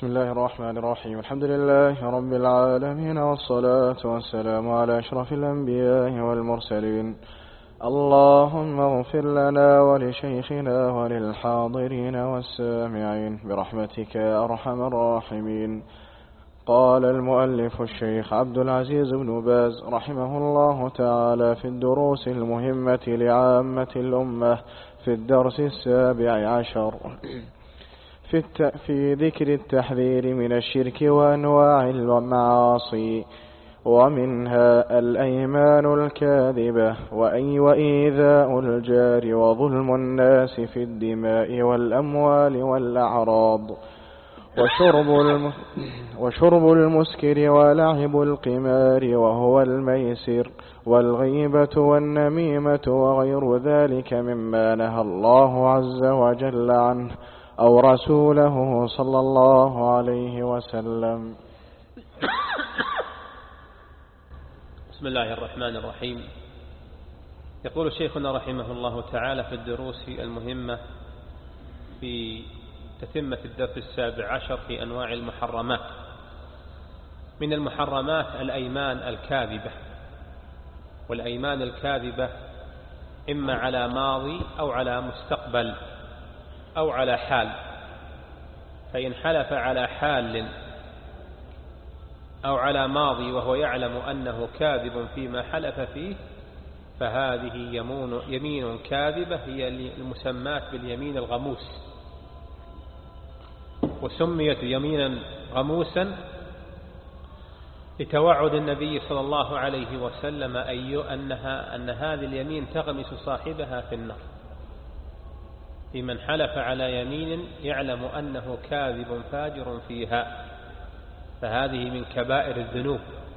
بسم الله الرحمن الرحيم. الحمد لله رب العالمين، والصلاة والسلام على أشرف الأنبياء والمرسلين. اللهم اغفر لنا ولشيخنا وللحاضرين والسامعين برحمتك يا أرحم الراحمين. قال المؤلف الشيخ عبد العزيز بن باز رحمه الله تعالى في الدروس المهمة لعامة الأمة في الدرس 17 في ذكر التحذير من الشرك وأنواع المعاصي، ومنها الأيمان الكاذبة وإيذاء الجار وظلم الناس في الدماء والأموال والأعراض، وشرب المسكر ولعب القمار وهو الميسر، والغيبة والنميمة وغير ذلك مما نهى الله عز وجل عنه أو رسوله صلى الله عليه وسلم. بسم الله الرحمن الرحيم. يقول شيخنا رحمه الله تعالى في الدروس المهمة في تتمة الدرس 17 في أنواع المحرمات. من المحرمات الأيمان الكاذبة، والأيمان الكاذبة إما على ماضي أو على مستقبل أو على حال، فإن حلف على حال أو على ماضي وهو يعلم أنه كاذب فيما حلف فيه فهذه يمين كاذبة، هي المسمات باليمين الغموس، وسميت يمينا غموسا لتوعد النبي صلى الله عليه وسلم أن هذه اليمين تغمس صاحبها في النار، لمن حلف على يمين يعلم أنه كاذب فاجر فيها، فهذه من كبائر الذنوب،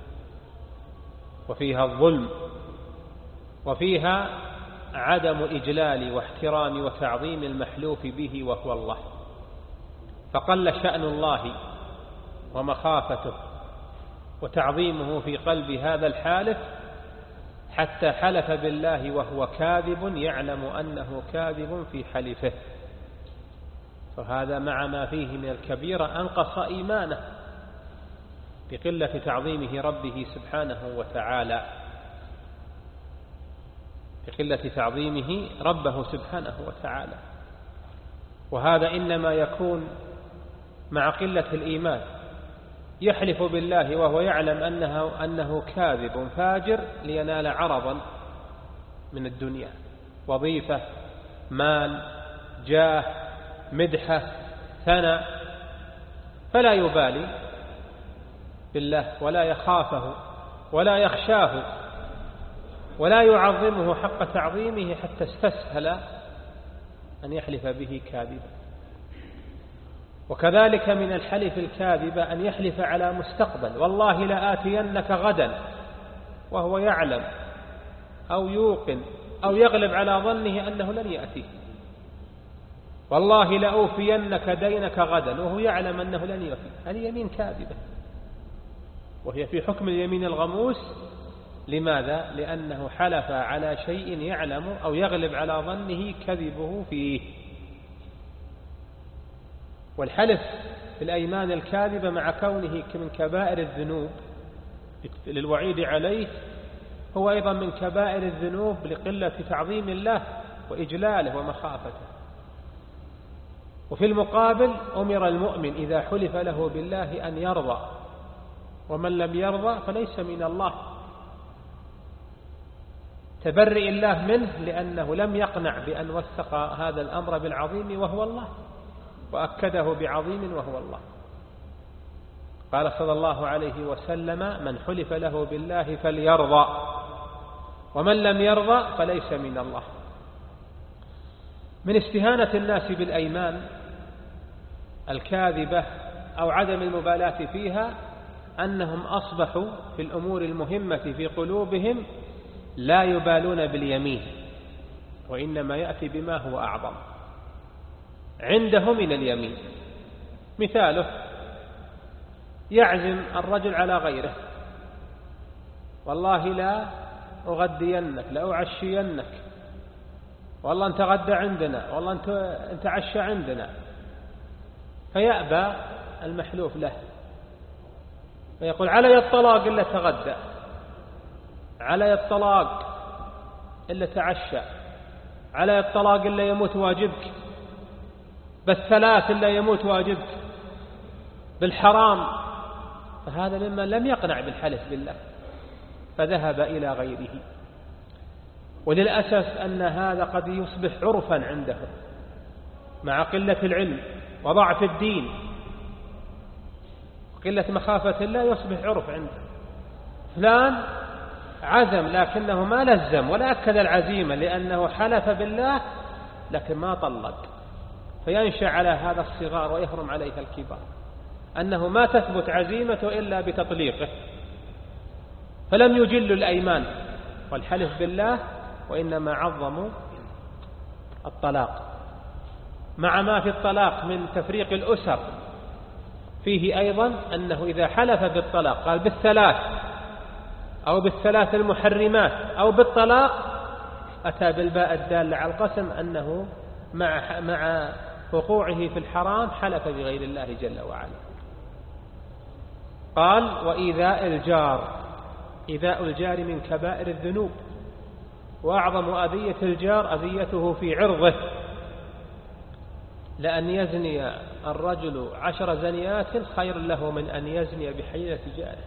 وفيها الظلم، وفيها عدم إجلال واحترام وتعظيم المحلوف به وهو الله، فقل شأن الله ومخافته وتعظيمه في قلب هذا الحالف حتى حلف بالله وهو كاذب يعلم أنه كاذب في حلفه، فهذا مع ما فيه من الكبيرة أنقص إيمانه بقلة تعظيمه ربه سبحانه وتعالى، بقلة تعظيمه ربه سبحانه وتعالى. وهذا إنما يكون مع قلة الإيمان، يحلف بالله وهو يعلم أنه كاذب فاجر لينال عرضا من الدنيا، وظيفة، مال، جاه، مدحة، ثناء، فلا يبالي بالله ولا يخافه ولا يخشاه ولا يعظمه حق تعظيمه حتى استسهل أن يحلف به كاذبا. وكذلك من الحلف الكاذب أن يحلف على مستقبل، والله لآتينك غدا، وهو يعلم أو يوقن أو يغلب على ظنه أنه لن يأتيه، والله لأوفينك دينك غدا، وهو يعلم أنه لن يأتيه. هذه يمين كاذبة، وهي في حكم اليمين الغموس. لماذا؟ لأنه حلف على شيء يعلم أو يغلب على ظنه كذبه فيه. والحلف في الأيمان الكاذبة مع كونه من كبائر الذنوب للوعيد عليه، هو أيضا من كبائر الذنوب لقلة تعظيم الله وإجلاله ومخافته. وفي المقابل أمر المؤمن إذا حلف له بالله أن يرضى، ومن لم يرضى فليس من الله، تبرئ الله منه لأنه لم يقنع بأن وثق هذا الأمر بالعظيم وهو الله، وأكده بعظيم وهو الله. قال صلى الله عليه وسلم: من حلف له بالله فليرضى، ومن لم يرضى فليس من الله. من استهانة الناس بالأيمان الكاذبة أو عدم المبالاة فيها أنهم أصبحوا في الأمور المهمة في قلوبهم لا يبالون باليمين، وإنما يأتي بما هو أعظم عنده من اليمين. مثاله: يعزم الرجل على غيره: والله لا أغدينك، لا أعشينك، والله أنت غدى عندنا، والله أنت عشى عندنا، فيأبى المحلوف له، فيقول علي الطلاق إلا تغدى، علي الطلاق إلا تعشى، علي الطلاق إلا يموت واجبك، بالثلاث إلا يموت واجبك، بالحرام. فهذا ممن لم يقنع بالحلف بالله فذهب إلى غيره. وللأسف أن هذا قد يصبح عرفا عندهم مع قلة العلم وضعف الدين، قلة مخافة الله يصبح عرف عنده. فلان عزم لكنه ما لزم ولا أكد العزيمة لأنه حلف بالله لكن ما طلق، فينشأ على هذا الصغار ويحرم عليها الكبار، أنه ما تثبت عزيمته إلا بتطليقه، فلم يجلوا الأيمان والحلف بالله وإنما عظموا الطلاق، مع ما في الطلاق من تفريق الأسر. فيه أيضا أنه إذا حلف بالطلاق قال بالثلاث أو بالثلاث المحرمات أو بالطلاق، أتى بالباء الدالة على القسم أنه مع وقوعه في الحرام حلف بغير الله جل وعلا. قال وإيذاء الجار، إيذاء الجار من كبائر الذنوب، وأعظم أذية الجار أذيته في عرضه، لأن يزني الرجل 10 زنيات خير له من أن يزني بحيلة جاره.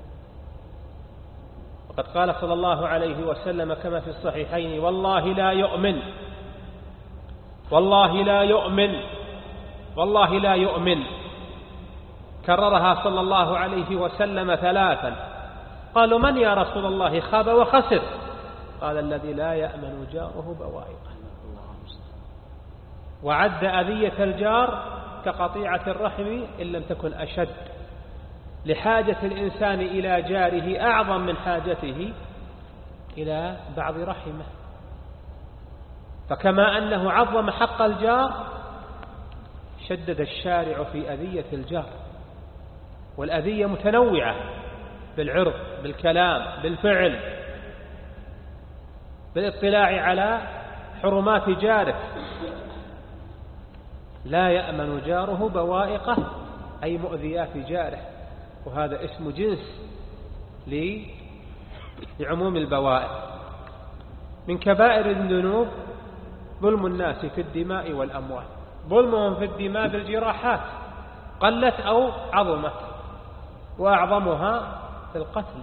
وقد قال صلى الله عليه وسلم كما في الصحيحين والله لا يؤمن، والله لا يؤمن، والله لا يؤمن، كررها صلى الله عليه وسلم 3. قالوا من يا رسول الله؟ خاب وخسر. قال الذي لا يأمن جاره بوائقه. وعد أذية الجار كقطيعة الرحم إن لم تكن أشد، لحاجة الإنسان إلى جاره أعظم من حاجته إلى بعض رحمه. فكما أنه عظم حق الجار شدد الشارع في أذية الجار، والأذية متنوعة بالعرض، بالكلام، بالفعل، بالاطلاع على حرمات جاره. لا يأمن جاره بوائقه أي مؤذيات جاره، وهذا اسم جنس لعموم البوائق. من كبائر الذنوب ظلم الناس في الدماء والأموال، ظلمهم في الدماء بالجراحات قلت أو عظمت، وأعظمها في القتل.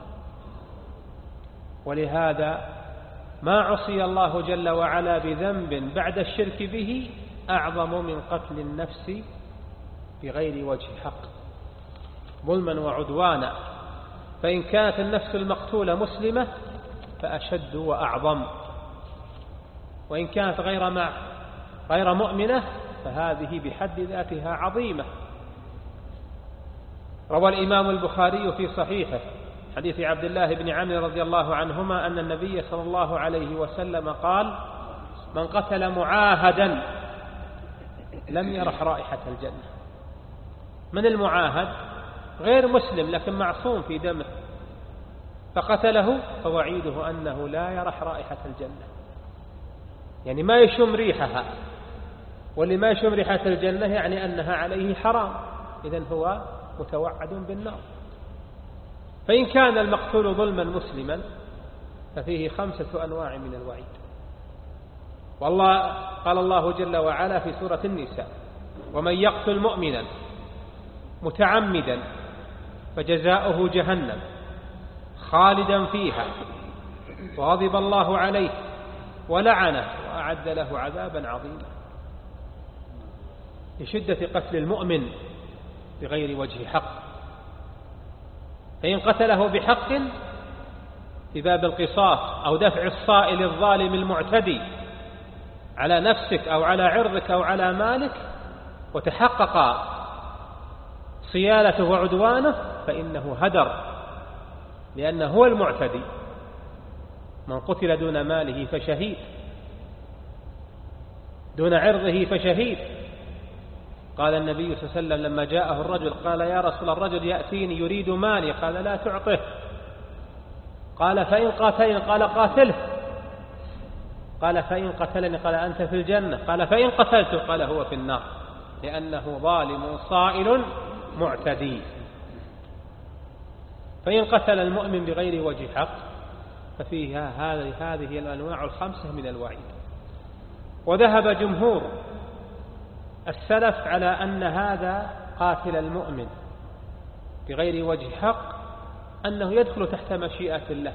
ولهذا ما عصي الله جل وعلا بذنب بعد الشرك به أعظم من قتل النفس بغير وجه حق ظلما وعدوانا. فإن كانت النفس المقتولة مسلمة فأشد وأعظم، وإن كانت غير مؤمنة فهذه بحد ذاتها عظيمة. روى الإمام البخاري في صحيحه حديث عبد الله بن عمرو رضي الله عنهما أن النبي صلى الله عليه وسلم قال من قتل معاهدا لم يرح رائحة الجنة. من المعاهد؟ غير مسلم لكن معصوم في دمه، فقتله فوعيده أنه لا يرح رائحة الجنة، يعني ما يشم ريحها، واللي ما يشم ريحة الجنة يعني أنها عليه حرام، إذن هو متوعد بالنار. فإن كان المقتول ظلما مسلما ففيه 5 أنواع من الوعيد. والله قال الله جل وعلا في سورة النساء ومن يقتل مؤمنا متعمدا فجزاؤه جهنم خالدا فيها وغضب الله عليه ولعنه وأعد له عذابا عظيما. لشدة قتل المؤمن بغير وجه حق. فإن قتله بحق في باب القصاص أو دفع الصائل الظالم المعتدي على نفسك أو على عرضك أو على مالك وتحقق صيالته وعدوانه فإنه هدر، لأنه هو المعتدي. من قتل دون ماله فشهيد، دون عرضه فشهيد. قال النبي صلى الله عليه وسلم لما جاءه الرجل قال يا رسول الرجل يأتيني يريد مالي، قال لا تعطه. قال فإن قاتلني، قال قاتله. قال فإن قتلني، قال أنت في الجنة. قال فإن قتلته، قال هو في النار، لأنه ظالم صائل معتدي. فإن قتل المؤمن بغير وجه حق ففيها هذه الأنواع الخمسة من الوعيد. وذهب جمهور السلف على أن هذا قاتل المؤمن بغير وجه حق أنه يدخل تحت مشيئة الله،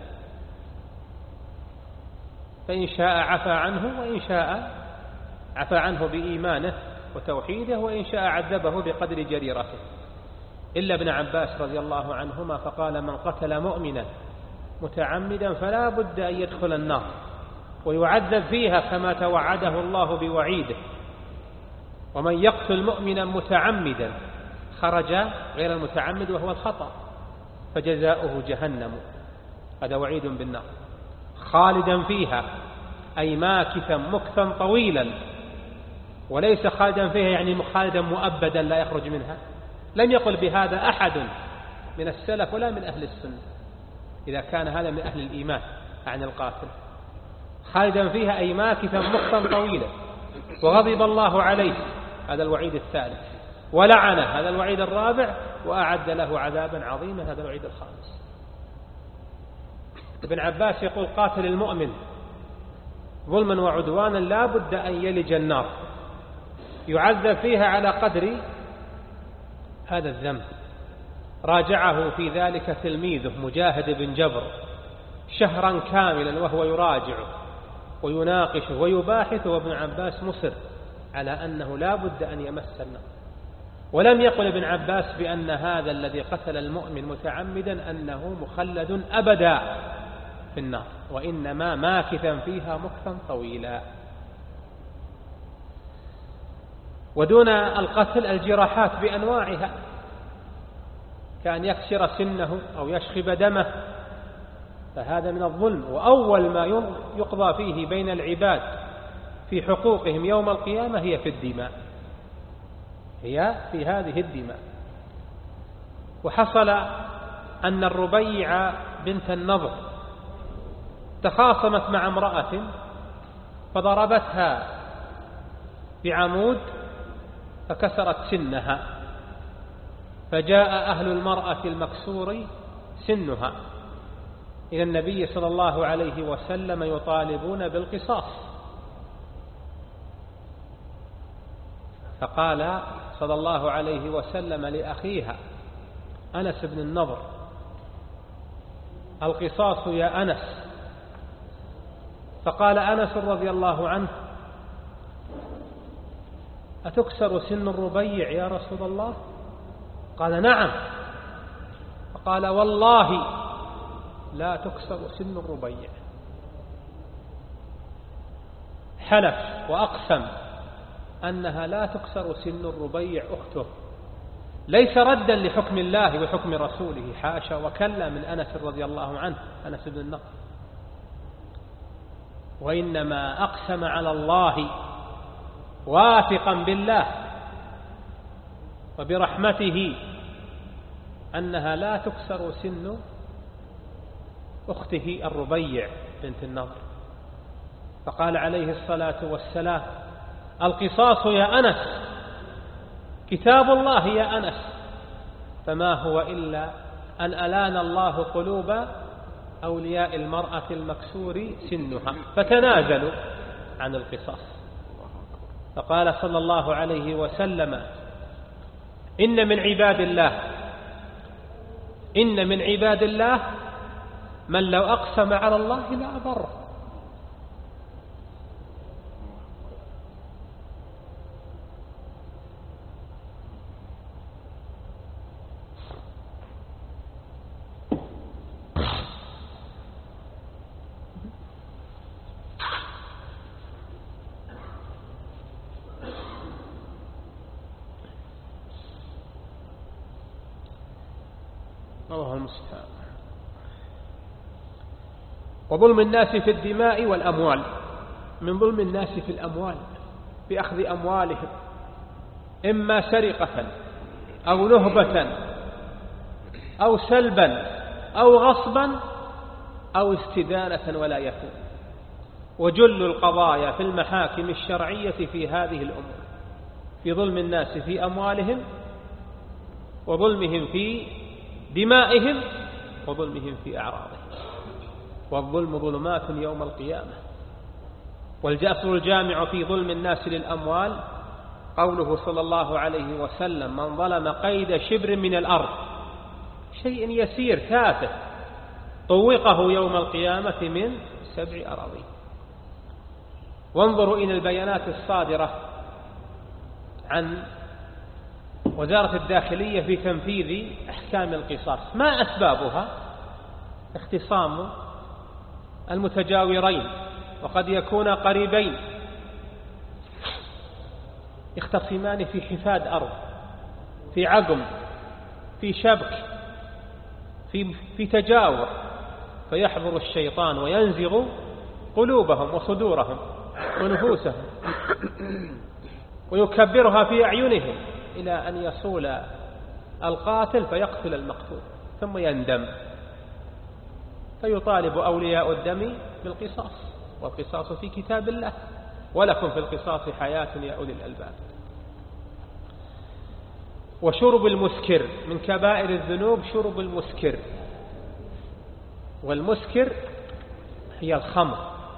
فإن شاء عفى عنه، وإن شاء عفى عنه بإيمانه وتوحيده، وإن شاء عذبه بقدر جريرته. إلا ابن عباس رضي الله عنهما فقال: من قتل مؤمنا متعمدا فلا بد أن يدخل النار ويعذب فيها كما توعده الله بوعيده، ومن يقتل مؤمنا متعمدا خرج غير المتعمد وهو الخطأ فجزاؤه جهنم. هذا وعيد بالنار خالدا فيها، أي ماكثا مكثا طويلا، وليس خالدا فيها يعني خالدا مؤبدا لا يخرج منها. لم يقل بهذا أحد من السلف ولا من أهل السنة إذا كان هذا من أهل الإيمان عن القاتل. خالدا فيها أي ماكثا مكثا طويلا، وغضب الله عليه، هذا الوعيد الثالث، ولعنه، هذا الوعيد الرابع، وأعد له عذابا عظيما، هذا الوعيد الخامس. ابن عباس يقول: قاتل المؤمن ظلما وعدوانا لا بد أن يلج النار، يعذب فيها على قدر هذا الذنب. راجعه في ذلك تلميذه مجاهد بن جبر شهرا كاملا وهو يراجعه ويناقشه ويباحث، وابن عباس مصر على أنه لا بد أن يمس النار. ولم يقل ابن عباس بأن هذا الذي قتل المؤمن متعمدا أنه مخلد أبدا في النار، وإنما ماكثا فيها مكثا طويلا. ودون القتل الجراحات بأنواعها، كأن يكسر سنه أو يشخب دمه، فهذا من الظلم. وأول ما يقضى فيه بين العباد في حقوقهم يوم القيامة هي في الدماء، هي في هذه الدماء. وحصل أن الربيع بنت النضر تخاصمت مع امرأة فضربتها بعمود فكسرت سنها، فجاء أهل المرأة المكسور سنها إلى النبي صلى الله عليه وسلم يطالبون بالقصاص، فقال صلى الله عليه وسلم لأخيها أنس بن النضر: القصاص يا أنس. فقال أنس رضي الله عنه: أتكسر سن الربيع يا رسول الله؟ قال: نعم. فقال: والله لا تكسر سن الربيع. حلف وأقسم أنها لا تكسر سن الربيع أخته، ليس ردا لحكم الله وحكم رسوله، حاشا وكلا من أنس رضي الله عنه، أنس بن النضر، وإنما أقسم على الله واثقا بالله وبرحمته أنها لا تكسر سن أخته الربيع بنت النضر. فقال عليه الصلاة والسلام: القصاص يا أنس، كتاب الله يا أنس، فما هو إلا أن ألان الله قلوب أولياء المرأة المكسور سنها فتنازلوا عن القصاص. فقال صلى الله عليه وسلم: إن من عباد الله من لو أقسم على الله لأبره. الله المستعان. وظلم الناس في الدماء والأموال، من ظلم الناس في الأموال بأخذ أموالهم إما سرقة أو نهبة أو سلبا أو غصبا أو استدانة ولا يكون. وجل القضايا في المحاكم الشرعية في هذه الأمور في ظلم الناس في أموالهم وظلمهم في دمائهم وظلمهم في أعراضهم. والظلم ظلمات يوم القيامة. والجأسر الجامع في ظلم الناس للأموال قوله صلى الله عليه وسلم: من ظلم قيد شبر من الأرض، شيء يسير تافه، طوقه يوم القيامة من 7 أراضين. وانظروا إلى البيانات الصادرة عن وزارة الداخلية في تنفيذ أحكام القصاص. ما أسبابها؟ اختصام المتجاورين، وقد يكون قريبين، يختصمان في حفاد أرض، في عقم، في شبك، في تجاور، فيحضر الشيطان وينزغ قلوبهم وصدورهم ونفوسهم ويكبرها في أعينهم إلى أن يصول القاتل فيقتل المقتول ثم يندم، فيطالب أولياء الدم بالقصاص، والقصاص في كتاب الله، ولكم في القصاص حياة يا أولي الألباب. وشرب المسكر من كبائر الذنوب، شرب المسكر. والمسكر هي الخمر،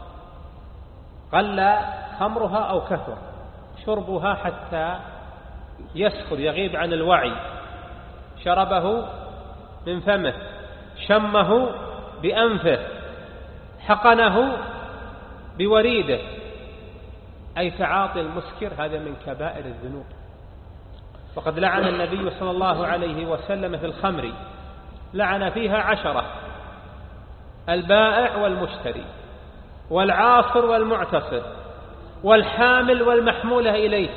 قل خمرها أو كثر، شربها حتى يسكر يغيب عن الوعي، شربه من فمه، شمه بأنفه، حقنه بوريده، أي تعاطي المسكر، هذا من كبائر الذنوب. وقد لعن النبي صلى الله عليه وسلم في الخمر، لعن فيها 10: البائع والمشتري، والعاصر والمعتصر، والحامل والمحمولة إليه،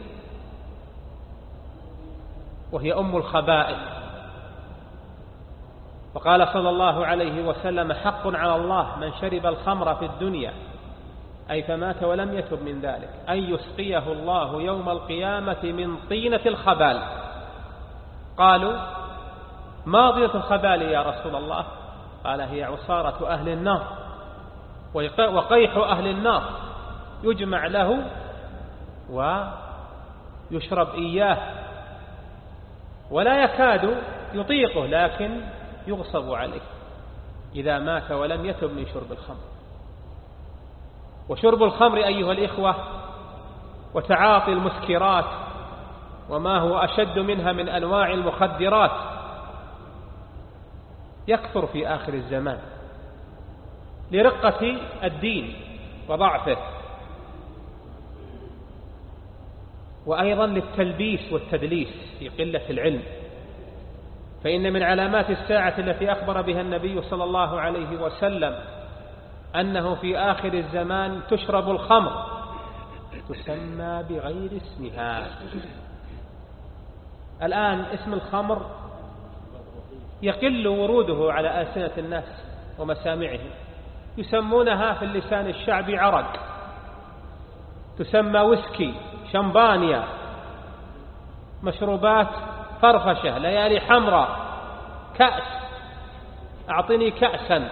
وهي أم الخبائث. وقال صلى الله عليه وسلم: حق على الله من شرب الخمر في الدنيا، أي فمات ولم يتب من ذلك، أن يسقيه الله يوم القيامة من طينة الخبال. قالوا: ما طينة الخبال يا رسول الله؟ قال: هي عصارة أهل النار وقيح أهل النار، يجمع له ويشرب إياه، ولا يكاد يطيقه، لكن يغصب عليه إذا مات ولم يتب من شرب الخمر. وشرب الخمر أيها الإخوة وتعاطي المسكرات وما هو أشد منها من أنواع المخدرات يكثر في آخر الزمان لرقة الدين وضعفه، وأيضا للتلبيس والتدليس في قلة العلم. فإن من علامات الساعة التي أخبر بها النبي صلى الله عليه وسلم أنه في آخر الزمان تشرب الخمر، تسمى بغير اسمها. الآن اسم الخمر يقل وروده على ألسنة الناس ومسامعهم، يسمونها في اللسان الشعبي عرق، تسمى ويسكي، شمبانيا، مشروبات فرفشة، ليالي حمراء، كأس، أعطني كأسا،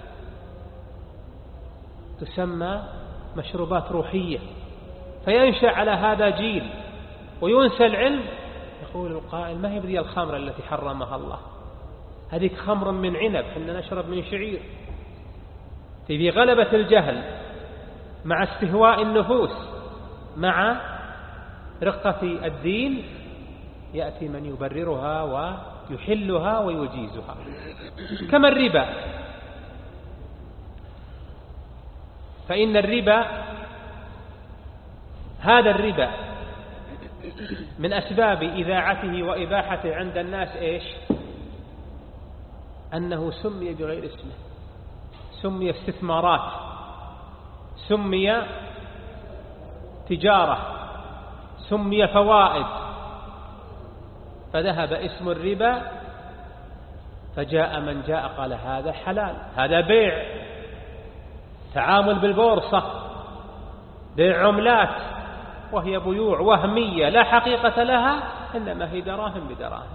تسمى مشروبات روحية. فينشأ على هذا جيل وينسى العلم. يقول القائل: ما هي بدي الخمر التي حرمها الله؟ هذه خمر من عنب، حنا نشرب من شعير. في غلبة الجهل مع استهواء النفوس مع رقة الدين يأتي من يبررها ويحلها ويجيزها، كما الربا. فإن الربا، هذا الربا من أسباب إذاعته وإباحته عند الناس إيش؟ أنه سمي بغير اسمه، سمي استثمارات، سمي تجارة، سمي فوائد، فذهب اسم الربا فجاء من جاء قال: هذا حلال، هذا بيع، تعامل بالبورصة، بيع عملات، وهي بيوع وهمية لا حقيقة لها، إنما هي دراهم بدراهم.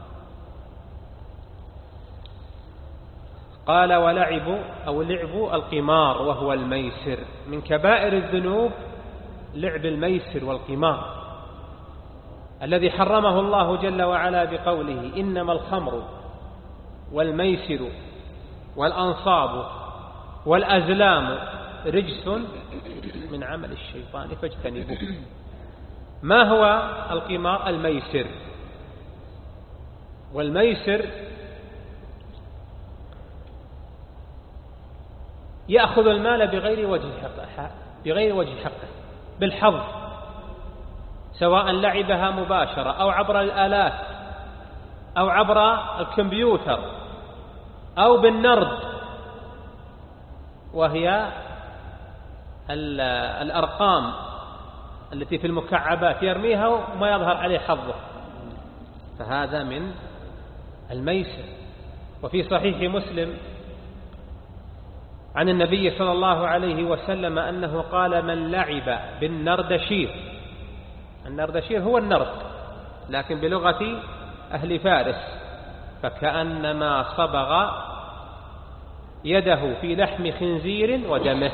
قال: ولعب أو لعب القمار وهو الميسر، من كبائر الذنوب لعب الميسر والقمار. الذي حرمه الله جل وعلا بقوله إنما الخمر والميسر والأنصاب والأزلام رجس من عمل الشيطان فاجتنبوه. ما هو القمار؟ الميسر. والميسر يأخذ المال بغير وجه حقه بالحظ، سواء لعبها مباشرة أو عبر الآلات أو عبر الكمبيوتر أو بالنرد، وهي الأرقام التي في المكعبات يرميها وما يظهر عليه حظه، فهذا من الميسر. وفي صحيح مسلم عن النبي صلى الله عليه وسلم أنه قال من لعب بالنردشير، النردشير هو النرد لكن بلغة أهل فارس، فكأنما صبغ يده في لحم خنزير ودمه.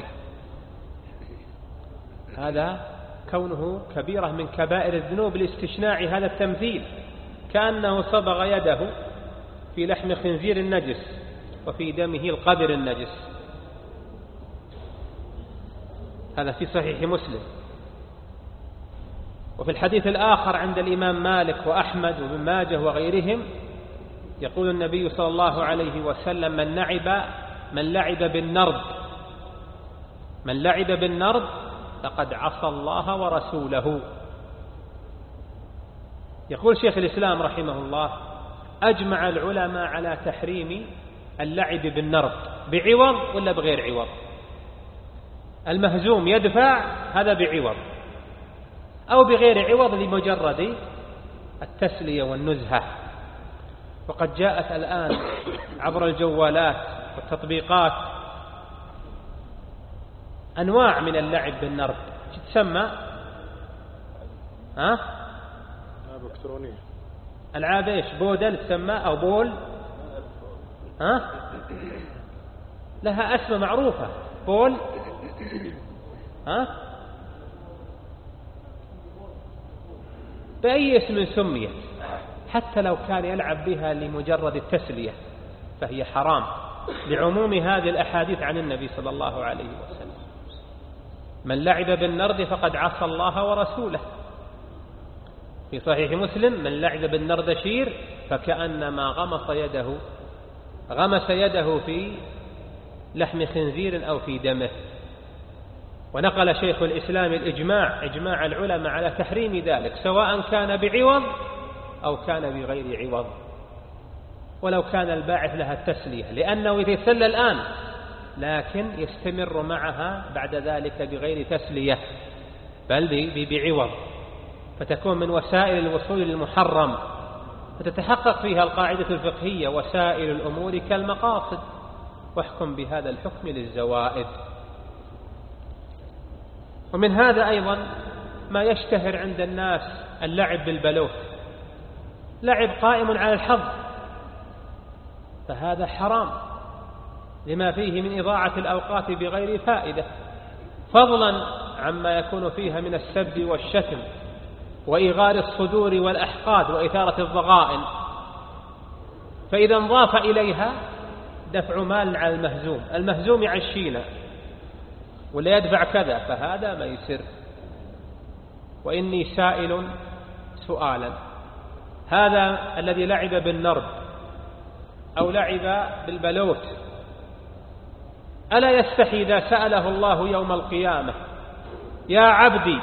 هذا كونه كبيرة من كبائر الذنوب لاستشناع هذا التمثيل، كأنه صبغ يده في لحم خنزير النجس وفي دمه القدر النجس. هذا في صحيح مسلم. وفي الحديث الآخر عند الإمام مالك وأحمد وابن ماجه وغيرهم يقول النبي صلى الله عليه وسلم من لعب بالنرد فقد عصى الله ورسوله. يقول شيخ الإسلام رحمه الله أجمع العلماء على تحريم اللعب بالنرد بعوض ولا بغير عوض. المهزوم يدفع هذا بعوض، أو بغير عوض لمجرد التسلية والنزهة. وقد جاءت الآن عبر الجوالات والتطبيقات أنواع من اللعب بالنرد تسمى ألعاب إلكترونية. ألعاب إيش؟ بودل تسمى أو بول، لها اسم معروفة، بول، بأي اسم سميت، حتى لو كان يلعب بها لمجرد التسلية فهي حرام لعموم هذه الأحاديث عن النبي صلى الله عليه وسلم. من لعب بالنرد فقد عصى الله ورسوله. في صحيح مسلم من لعب بالنردشير فكأنما غمس يده في لحم خنزير أو في دمه. ونقل شيخ الإسلام إجماع العلماء على تحريم ذلك، سواء كان بعوض أو كان بغير عوض، ولو كان الباعث لها التسلية، لأنه يتسلى الآن لكن يستمر معها بعد ذلك بغير تسلية بل بعوض، فتكون من وسائل الوصول للمحرم، فتتحقق فيها القاعدة الفقهية وسائل الأمور كالمقاصد، واحكم بهذا الحكم للزوائد. ومن هذا أيضا ما يشتهر عند الناس اللعب بالبلوت، لعب قائم على الحظ، فهذا حرام لما فيه من إضاعة الأوقات بغير فائدة، فضلا عما يكون فيها من السب والشتم وإغار الصدور والأحقاد وإثارة الضغائن. فإذا انضاف إليها دفع مال على المهزوم يعشينا ولا يدفع كذا، فهذا ميسر. وإني سائل سؤالا، هذا الذي لعب بالنرد أو لعب بالبلوت ألا يستحي إذا سأله الله يوم القيامة يا عبدي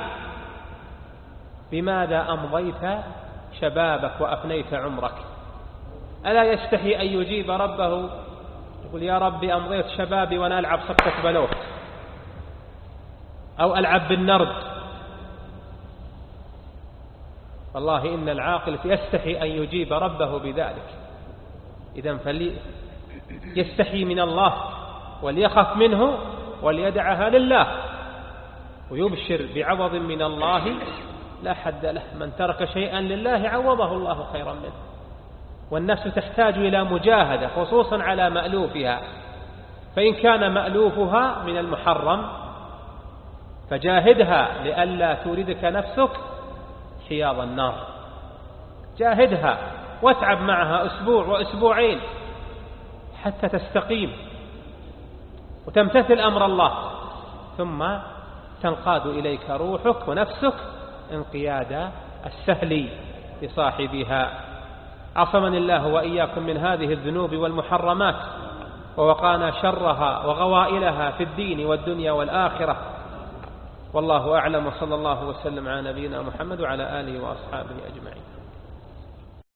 بماذا أمضيت شبابك وأفنيت عمرك؟ ألا يستحي أن يجيب ربه يقول يا ربي أمضيت شبابي وأنا ألعب صكة بلوت أو ألعب بالنرد؟ والله إن العاقل يستحي أن يجيب ربه بذلك. إذن يستحي من الله وليخف منه وليدعها لله ويبشر بعوض من الله لا حد له. من ترك شيئا لله عوضه الله خيرا منه. والنفس تحتاج إلى مجاهدة خصوصا على مألوفها، فإن كان مألوفها من المحرم فجاهدها لئلا توردك نفسك حياض النار. جاهدها واتعب معها أسبوع وأسبوعين حتى تستقيم وتمتثل أمر الله، ثم تنقاد إليك روحك ونفسك انقياد السهل لصاحبها. عصمني الله وإياكم من هذه الذنوب والمحرمات، ووقانا شرها وغوائلها في الدين والدنيا والآخرة. والله أعلم، وصلى الله وسلم على نبينا محمد وعلى آله وأصحابه أجمعين.